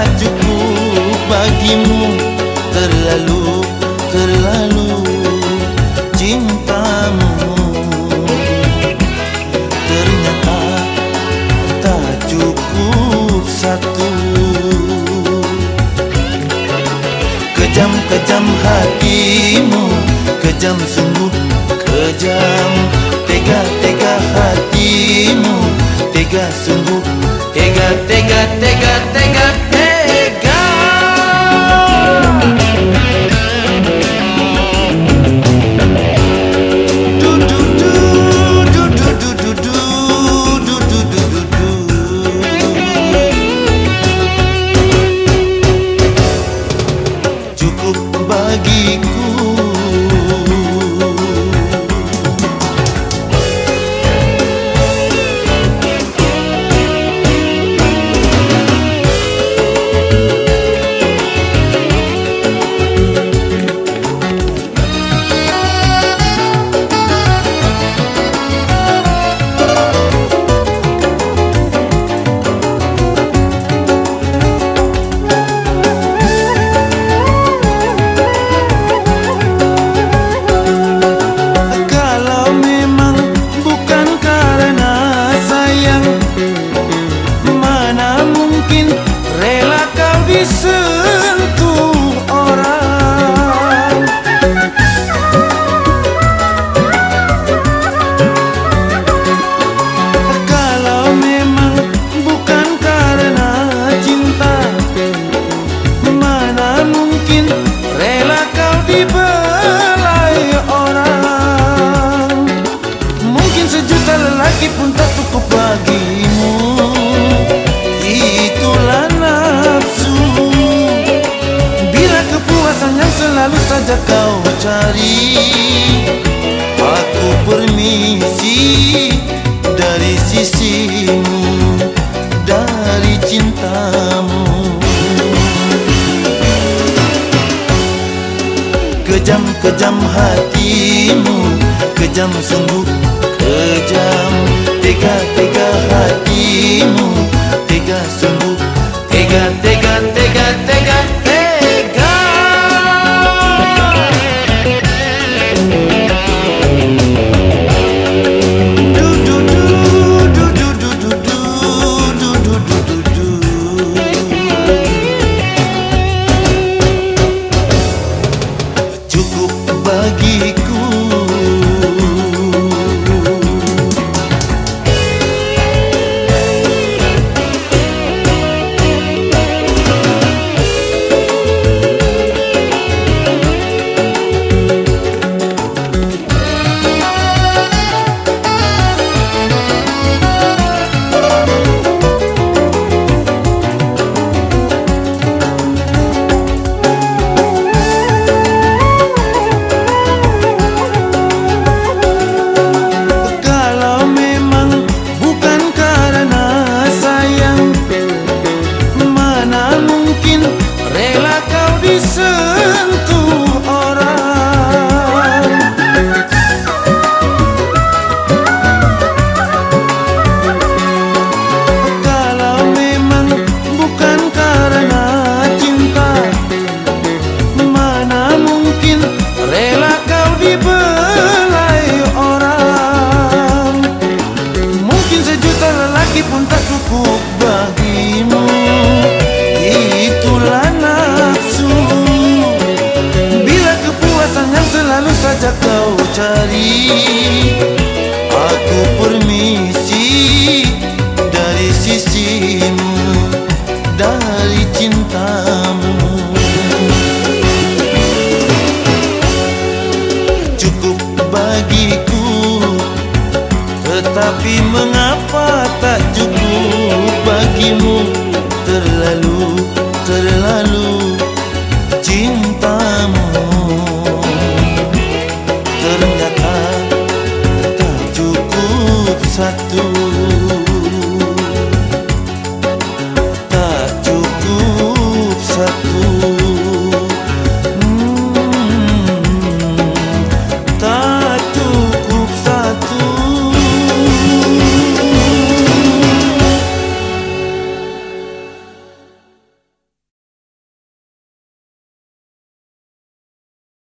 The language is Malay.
tak cukup bagimu. Terlalu cintamu. Ternyata tak cukup satu. Kejam hatimu, kejam sungguh kejam. Tega hatimu, tega sungguh, tega. Cukup bagiku. Rela kau disentuh orang. Kalau memang bukan karena cinta, mana mungkin rela kau dibelai orang. Mungkin sejuta lelaki pun tak cukup bagimu. Itulah nafsu. Bila kepuasan yang selalu saja kau cari, aku permisi dari sisimu, dari cintamu. Kejam hatimu, kejam sungguh kejam. Tega hatimu, tega sungguh, tega. Cukup bagiku. Rela kau disentuh orang. Kalau memang bukan karena cinta, mana mungkin rela kau dibelai orang. Mungkin sejuta lelaki pun tak cukup bagimu. Itulah nafsu. Bila kepuasan yang selalu saja kau cari, aku permisi dari sisimu, dari cintamu. Cukup bagiku. Tetapi mengapa tak cukup bagimu? Terlalu